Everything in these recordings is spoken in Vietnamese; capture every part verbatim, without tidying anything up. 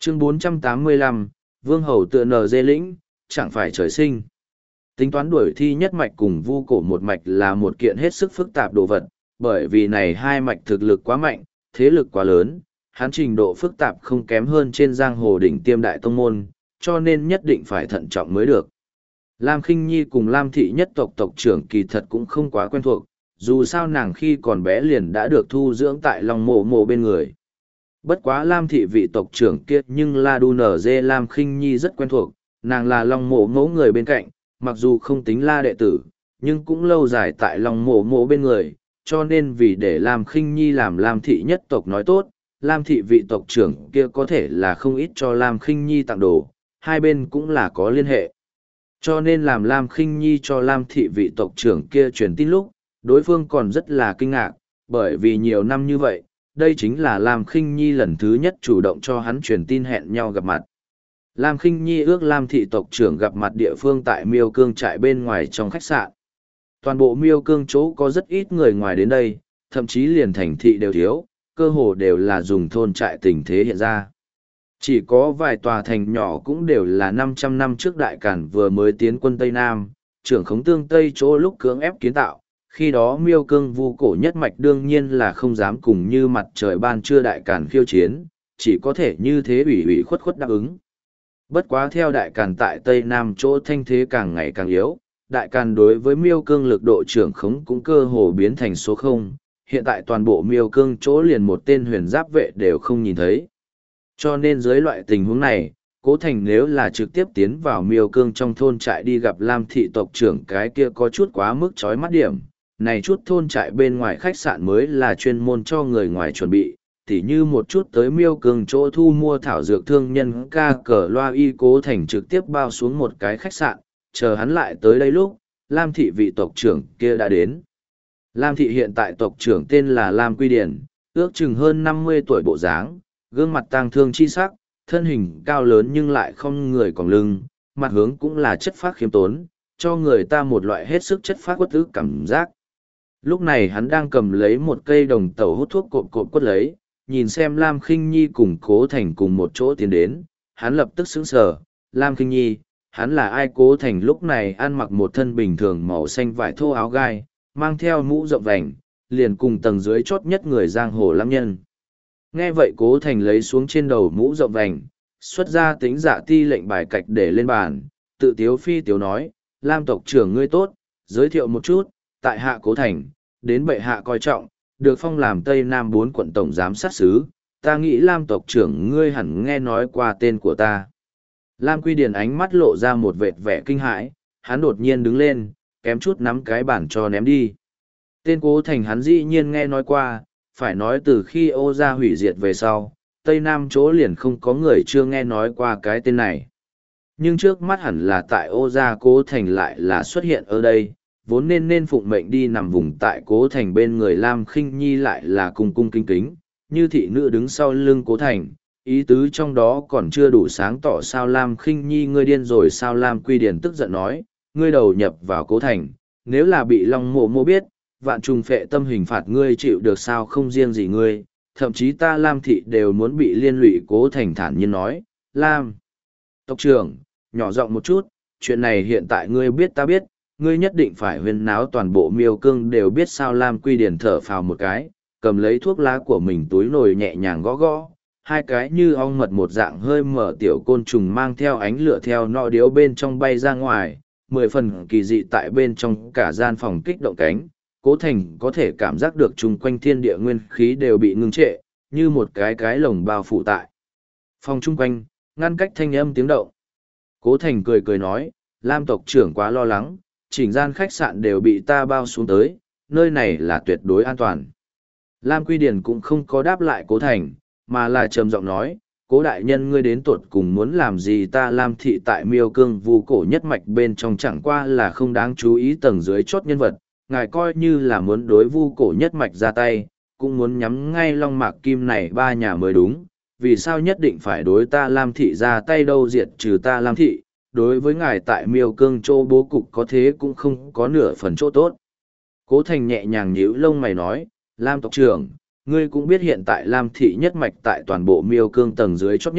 Chương bốn trăm tám mươi lăm, Vương Hầu tựa nờ dê lĩnh, chẳng phải trời sinh. Tính toán đuổi thi nhất mạch cùng vu cổ một mạch là một kiện hết sức phức tạp đồ vật, bởi vì này hai mạch thực lực quá mạnh, thế lực quá lớn, hắn trình độ phức tạp không kém hơn trên giang hồ đỉnh tiêm đại tông môn, cho nên nhất định phải thận trọng mới được. Lam Khinh Nhi cùng Lam thị nhất tộc tộc trưởng kỳ thật cũng không quá quen thuộc, dù sao nàng khi còn bé liền đã được thu dưỡng tại Long Mộ Mộ bên người. Bất quá Lam thị vị tộc trưởng kia nhưng La Đu Nở Dê Lam Khinh Nhi rất quen thuộc, nàng là Long Mộ Mộ người bên cạnh, mặc dù không tính La đệ tử, nhưng cũng lâu dài tại Long Mộ Mộ bên người, cho nên vì để Lam Khinh Nhi làm Lam thị nhất tộc nói tốt, Lam thị vị tộc trưởng kia có thể là không ít cho Lam Khinh Nhi tặng đồ, hai bên cũng là có liên hệ. Cho nên làm Lam Khinh Nhi cho Lam thị vị tộc trưởng kia truyền tin lúc, đối phương còn rất là kinh ngạc, bởi vì nhiều năm như vậy, đây chính là Lam Khinh Nhi lần thứ nhất chủ động cho hắn truyền tin hẹn nhau gặp mặt. Lam Khinh Nhi ước Lam thị tộc trưởng gặp mặt địa phương tại Miêu Cương trại bên ngoài trong khách sạn. Toàn bộ Miêu Cương chỗ có rất ít người ngoài đến đây, thậm chí liền thành thị đều thiếu, cơ hồ đều là dùng thôn trại tình thế hiện ra. Chỉ có vài tòa thành nhỏ cũng đều là năm trăm năm trước Đại Càn vừa mới tiến quân Tây Nam, trưởng khống tương Tây chỗ lúc cưỡng ép kiến tạo, khi đó Miêu Cương vu cổ nhất mạch đương nhiên là không dám cùng như mặt trời ban trưa Đại Càn khiêu chiến, chỉ có thể như thế ủy ủy khuất khuất đáp ứng. Bất quá theo Đại Càn tại Tây Nam chỗ thanh thế càng ngày càng yếu, Đại Càn đối với Miêu Cương lực độ trưởng khống cũng cơ hồ biến thành số không, hiện tại toàn bộ Miêu Cương chỗ liền một tên huyền giáp vệ đều không nhìn thấy. Cho nên dưới loại tình huống này, Cố Thành nếu là trực tiếp tiến vào Miêu Cương trong thôn trại đi gặp Lam thị tộc trưởng cái kia có chút quá mức chói mắt điểm. Này chút thôn trại bên ngoài khách sạn mới là chuyên môn cho người ngoài chuẩn bị, tỉ như một chút tới Miêu Cương chỗ thu mua thảo dược thương nhân ca cờ loa y. Cố Thành trực tiếp bao xuống một cái khách sạn, chờ hắn lại tới đây lúc, Lam thị vị tộc trưởng kia đã đến. Lam thị hiện tại tộc trưởng tên là Lam Quy Điển, ước chừng hơn năm mươi tuổi bộ dáng, gương mặt tang thương chi sắc, thân hình cao lớn nhưng lại không người còng lưng, mặt hướng cũng là chất phác khiêm tốn, cho người ta một loại hết sức chất phác quất ức cảm giác. Lúc này hắn đang cầm lấy một cây đồng tàu hút thuốc cộp cộp quất lấy, nhìn xem Lam Khinh Nhi cùng Cố Thành cùng một chỗ tiến đến, hắn lập tức sững sờ, Lam Khinh Nhi, hắn là ai? Cố Thành lúc này ăn mặc một thân bình thường màu xanh vải thô áo gai, mang theo mũ rộng vành, liền cùng tầng dưới chót nhất người giang hồ lắm nhân. Nghe vậy Cố Thành lấy xuống trên đầu mũ rộng vành, xuất ra tính dạ ti lệnh bài cạch để lên bàn, tự tiếu phi tiếu nói, Lam tộc trưởng ngươi tốt, giới thiệu một chút, tại hạ Cố Thành, đến bệ hạ coi trọng, được phong làm Tây Nam bốn quận tổng giám sát sứ, ta nghĩ Lam tộc trưởng ngươi hẳn nghe nói qua tên của ta. Lam Quy Điển ánh mắt lộ ra một vệt vẻ kinh hãi, hắn đột nhiên đứng lên, kém chút nắm cái bản cho ném đi. Tên Cố Thành hắn dĩ nhiên nghe nói qua, phải nói từ khi Ô gia hủy diệt về sau, Tây Nam chỗ liền không có người chưa nghe nói qua cái tên này. Nhưng trước mắt hẳn là tại Ô gia Cố Thành lại là xuất hiện ở đây, vốn nên nên phụng mệnh đi nằm vùng tại Cố Thành bên người Lam Khinh Nhi lại là cung cung kính kính, như thị nữ đứng sau lưng Cố Thành, ý tứ trong đó còn chưa đủ sáng tỏ. Sao Lam Khinh Nhi ngươi điên rồi sao? Lam Quy Điển tức giận nói, ngươi đầu nhập vào Cố Thành, nếu là bị Long Mộ Mộ biết, vạn trùng phệ tâm hình phạt ngươi chịu được sao? Không riêng gì ngươi, thậm chí ta Lam thị đều muốn bị liên lụy. Cố Thành thản nhiên nói, Lam tộc trưởng, nhỏ giọng một chút, chuyện này hiện tại ngươi biết ta biết, ngươi nhất định phải huyên náo toàn bộ Miêu Cương đều biết sao? Lam Quy Điển thở phào một cái, cầm lấy thuốc lá của mình túi nồi nhẹ nhàng gõ gõ, hai cái như ong mật một dạng hơi mở tiểu côn trùng mang theo ánh lửa theo nọ điếu bên trong bay ra ngoài, mười phần kỳ dị tại bên trong cả gian phòng kích động cánh. Cố Thành có thể cảm giác được chung quanh thiên địa nguyên khí đều bị ngưng trệ, như một cái cái lồng bao phủ tại phòng chung quanh, ngăn cách thanh âm tiếng động. Cố Thành cười cười nói, Lam tộc trưởng quá lo lắng, chỉnh gian khách sạn đều bị ta bao xuống tới, nơi này là tuyệt đối an toàn. Lam Quy Điển cũng không có đáp lại Cố Thành, mà là trầm giọng nói, Cố đại nhân ngươi đến tuột cùng muốn làm gì? Ta Lam thị tại Miêu Cương vu cổ nhất mạch bên trong chẳng qua là không đáng chú ý tầng dưới chốt nhân vật, ngài coi như là muốn đối vu cổ nhất mạch ra tay, cũng muốn nhắm ngay Long Mạc Kim này ba nhà mới đúng, vì sao nhất định phải đối ta Lam thị ra tay đâu? Diệt trừ ta Lam thị, đối với ngài tại Miêu Cương chỗ bố cục có thế cũng không có nửa phần chỗ tốt. Cố Thành nhẹ nhàng nhíu lông mày nói, Lam tộc trưởng, ngươi cũng biết hiện tại Lam thị nhất mạch tại toàn bộ Miêu Cương tầng dưới chót nhất,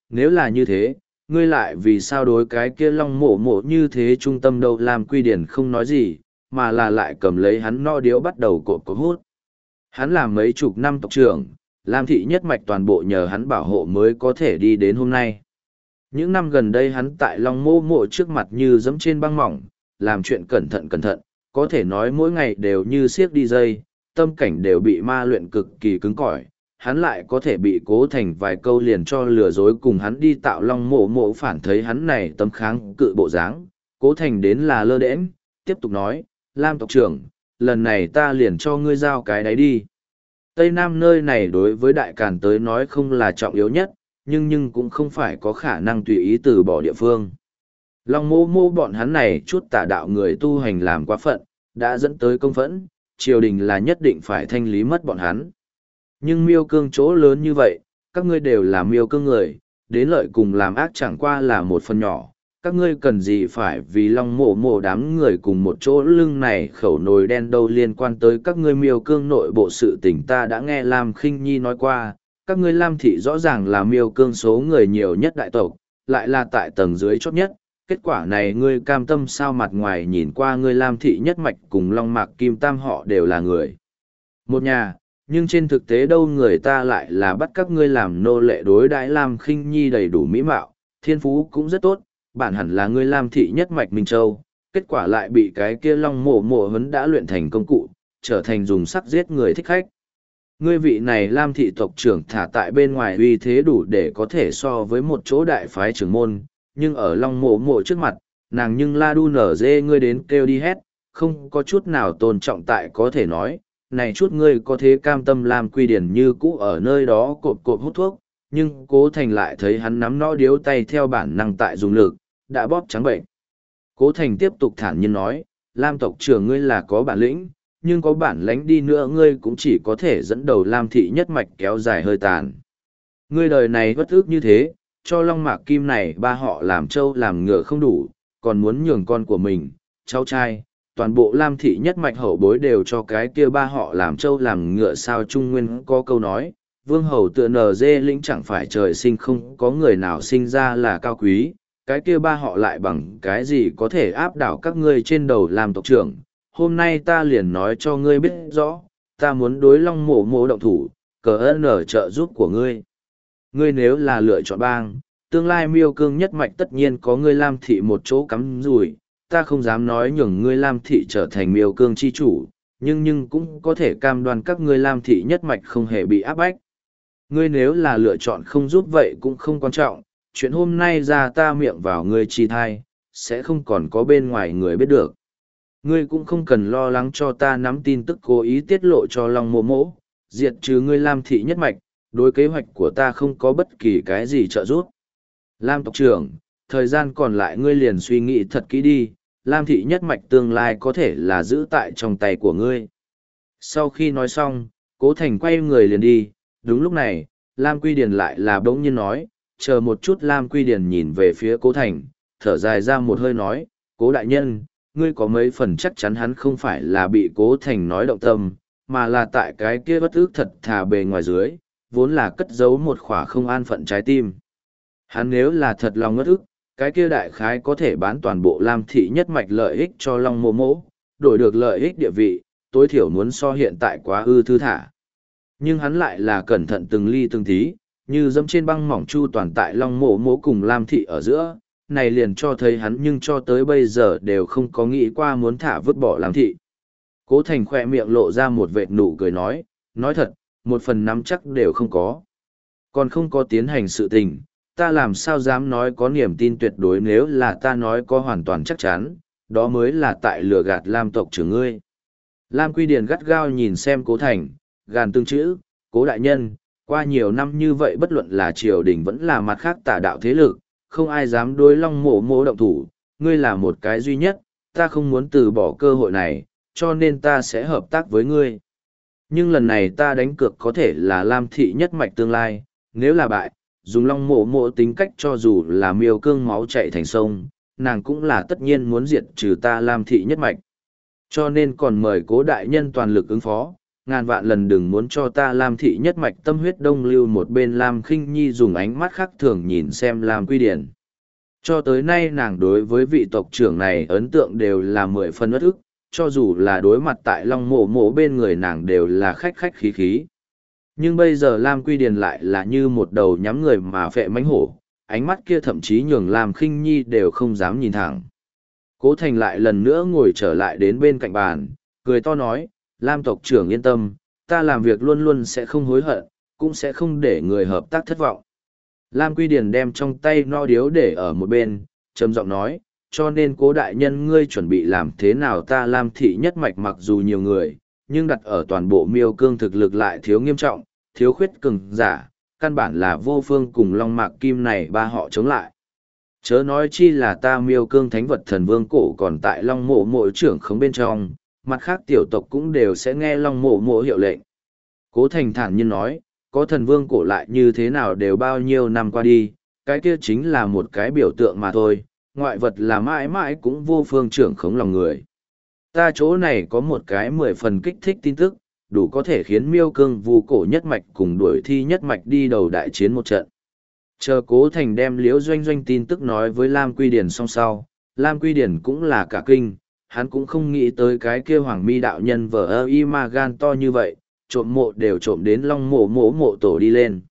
Nếu là như thế, ngươi lại vì sao đối cái kia long mộ mộ như thế trung tâm đâu làm quy điển không nói gì, mà là lại cầm lấy hắn no điếu bắt đầu cột cột hút. Hắn làm mấy chục năm tộc trưởng, Lam thị nhất mạch toàn bộ nhờ hắn bảo hộ mới có thể đi đến hôm nay. Những năm gần đây hắn tại long mộ mộ trước mặt như dẫm trên băng mỏng, làm chuyện cẩn thận cẩn thận, có thể nói mỗi ngày đều như siếc đi dây, tâm cảnh đều bị ma luyện cực kỳ cứng cỏi. Hắn lại có thể bị Cố Thành vài câu liền cho lừa dối cùng hắn đi tạo long mộ mộ phản thấy hắn này tấm kháng cự bộ dáng. Cố Thành đến là lơ đễnh, tiếp tục nói, Lam tộc trưởng, lần này ta liền cho ngươi giao cái đấy đi. Tây Nam nơi này đối với Đại Càn tới nói không là trọng yếu nhất, nhưng nhưng cũng không phải có khả năng tùy ý từ bỏ địa phương. Long mô mô bọn hắn này chút tà đạo người tu hành làm quá phận, đã dẫn tới công phẫn, triều đình là nhất định phải thanh lý mất bọn hắn. Nhưng miêu cương chỗ lớn như vậy, các ngươi đều là miêu cương người, đến lợi cùng làm ác chẳng qua là một phần nhỏ. Các ngươi cần gì phải vì long mộ mộ đám người cùng một chỗ lưng này khẩu nồi đen đâu liên quan tới các ngươi miêu cương nội bộ sự tình ta đã nghe Lam Khinh Nhi nói qua, các ngươi Lam thị rõ ràng là miêu cương số người nhiều nhất đại tộc, lại là tại tầng dưới chót nhất. Kết quả này ngươi cam tâm sao mặt ngoài nhìn qua ngươi Lam thị nhất mạch cùng Long Mạc Kim Tam họ đều là người một nhà, nhưng trên thực tế đâu người ta lại là bắt các ngươi làm nô lệ đối đãi Lam Khinh Nhi đầy đủ mỹ mạo, thiên phú cũng rất tốt, bản hẳn là ngươi Lam thị nhất mạch Minh Châu, kết quả lại bị cái kia Long mộ mộ hấn đã luyện thành công cụ, trở thành dùng sắc giết người thích khách. Ngươi vị này Lam thị tộc trưởng thả tại bên ngoài uy thế đủ để có thể so với một chỗ đại phái trưởng môn, nhưng ở Long mộ mộ trước mặt, nàng nhưng la đu nở dê ngươi đến kêu đi hét, không có chút nào tôn trọng tại có thể nói, này chút ngươi có thế cam tâm làm quy điển như cũ ở nơi đó cộp cộp hút thuốc, nhưng Cố Thành lại thấy hắn nắm nó điếu tay theo bản năng tại dùng lực, đã bóp trắng bệnh. Cố Thành tiếp tục thản nhiên nói, Lam tộc trưởng ngươi là có bản lĩnh, nhưng có bản lãnh đi nữa ngươi cũng chỉ có thể dẫn đầu Lam thị nhất mạch kéo dài hơi tàn. Ngươi đời này bất ức như thế, cho Long Mạc Kim này ba họ làm trâu làm ngựa không đủ, còn muốn nhường con của mình, cháu trai, toàn bộ Lam thị nhất mạch hậu bối đều cho cái kia ba họ làm trâu làm ngựa sao Trung Nguyên có câu nói, vương hầu tựa nờ dê lĩnh chẳng phải trời sinh không có người nào sinh ra là cao quý, cái kia ba họ lại bằng cái gì có thể áp đảo các ngươi trên đầu làm tộc trưởng. Hôm nay ta liền nói cho ngươi biết rõ, ta muốn đối Long mộ mộ động thủ, cờ ơn ở trợ giúp của ngươi. Ngươi nếu là lựa chọn bang, tương lai miêu cương nhất mạch tất nhiên có ngươi Lam thị một chỗ cắm rủi, ta không dám nói nhường ngươi Lam thị trở thành miêu cương chi chủ, nhưng nhưng cũng có thể cam đoan các ngươi Lam thị nhất mạch không hề bị áp bách. Ngươi nếu là lựa chọn không giúp vậy cũng không quan trọng, chuyện hôm nay ra ta miệng vào ngươi chi thai, sẽ không còn có bên ngoài người biết được. Ngươi cũng không cần lo lắng cho ta nắm tin tức cố ý tiết lộ cho Long mộ mộ, diệt trừ ngươi Lam thị nhất mạch, đối kế hoạch của ta không có bất kỳ cái gì trợ giúp. Lam tộc trưởng, thời gian còn lại ngươi liền suy nghĩ thật kỹ đi, Lam thị nhất mạch tương lai có thể là giữ tại trong tay của ngươi. Sau khi nói xong, Cố Thành quay người liền đi, đúng lúc này, Lam Quy Điền lại là bỗng nhiên nói, chờ một chút. Lam Quy Điền nhìn về phía Cố Thành, thở dài ra một hơi nói, Cố đại nhân, ngươi có mấy phần chắc chắn hắn không phải là bị Cố Thành nói động tâm, mà là tại cái kia bất ức thật thà bề ngoài dưới, vốn là cất giấu một khỏa không an phận trái tim. Hắn nếu là thật lòng ngất ức, cái kia đại khái có thể bán toàn bộ Lam thị nhất mạch lợi ích cho Long mộ mộ, đổi được lợi ích địa vị, tối thiểu muốn so hiện tại quá ư thư thả. Nhưng hắn lại là cẩn thận từng ly từng tí, như dẫm trên băng mỏng chu toàn tại Long mộ mộ cùng Lam thị ở giữa, này liền cho thấy hắn nhưng cho tới bây giờ đều không có nghĩ qua muốn thả vứt bỏ Lam thị. Cố Thành khoe miệng lộ ra một vệt nụ cười nói, nói thật, một phần nắm chắc đều không có. Còn không có tiến hành sự tình, ta làm sao dám nói có niềm tin tuyệt đối, nếu là ta nói có hoàn toàn chắc chắn, đó mới là tại lừa gạt Lam tộc trưởng ngươi. Lam Quy Điền gắt gao nhìn xem Cố Thành, gàn tương chữ, Cố đại nhân, qua nhiều năm như vậy bất luận là triều đình vẫn là mặt khác tà đạo thế lực, không ai dám đối Long mộ mộ động thủ, ngươi là một cái duy nhất, ta không muốn từ bỏ cơ hội này, cho nên ta sẽ hợp tác với ngươi. Nhưng lần này ta đánh cược có thể là Lam thị nhất mạch tương lai, nếu là bại, dùng Long mộ mộ tính cách cho dù là miêu cương máu chạy thành sông, nàng cũng là tất nhiên muốn diệt trừ ta Lam thị nhất mạch. Cho nên còn mời Cố đại nhân toàn lực ứng phó, ngàn vạn lần đừng muốn cho ta Lam thị nhất mạch tâm huyết đông lưu. Một bên Lam Khinh Nhi dùng ánh mắt khác thường nhìn xem Lam Quy Điển. Cho tới nay nàng đối với vị tộc trưởng này ấn tượng đều là mười phân bất ức, cho dù là đối mặt tại Long Mộ Mộ bên người nàng đều là khách khách khí khí. Nhưng bây giờ Lam Quy Điền lại là như một đầu nhắm người mà phệ mãnh hổ, ánh mắt kia thậm chí nhường Lam Khinh Nhi đều không dám nhìn thẳng. Cố Thành lại lần nữa ngồi trở lại đến bên cạnh bàn, cười to nói, Lam tộc trưởng yên tâm, ta làm việc luôn luôn sẽ không hối hận, cũng sẽ không để người hợp tác thất vọng. Lam Quy Điền đem trong tay no điếu để ở một bên, trầm giọng nói, cho nên Cố đại nhân ngươi chuẩn bị làm thế nào? Ta Lam thị nhất mạch mặc dù nhiều người, nhưng đặt ở toàn bộ Miêu Cương thực lực lại thiếu nghiêm trọng, thiếu khuyết cường giả, căn bản là vô phương cùng Long Mạc Kim này ba họ chống lại. Chớ nói chi là ta Miêu Cương thánh vật thần vương cổ còn tại Long Mộ Mộ trưởng khống bên trong, mặt khác tiểu tộc cũng đều sẽ nghe Long Mộ Mộ hiệu lệnh. Cố Thành thản nhiên nói, có thần vương cổ lại như thế nào đều bao nhiêu năm qua đi, cái kia chính là một cái biểu tượng mà thôi, ngoại vật là mãi mãi cũng vô phương trưởng khống lòng người. Ta chỗ này có một cái mười phần kích thích tin tức, đủ có thể khiến Miêu Cương Vu cổ nhất mạch cùng đuổi thi nhất mạch đi đầu đại chiến một trận. Chờ Cố Thành đem Liễu Doanh Doanh tin tức nói với Lam Quy Điển song sau, Lam Quy Điển cũng là cả kinh, hắn cũng không nghĩ tới cái kia Hoàng Mi đạo nhân vờ ơ y ma gan to như vậy, trộm mộ đều trộm đến Long Mộ Mộ Mộ tổ đi lên.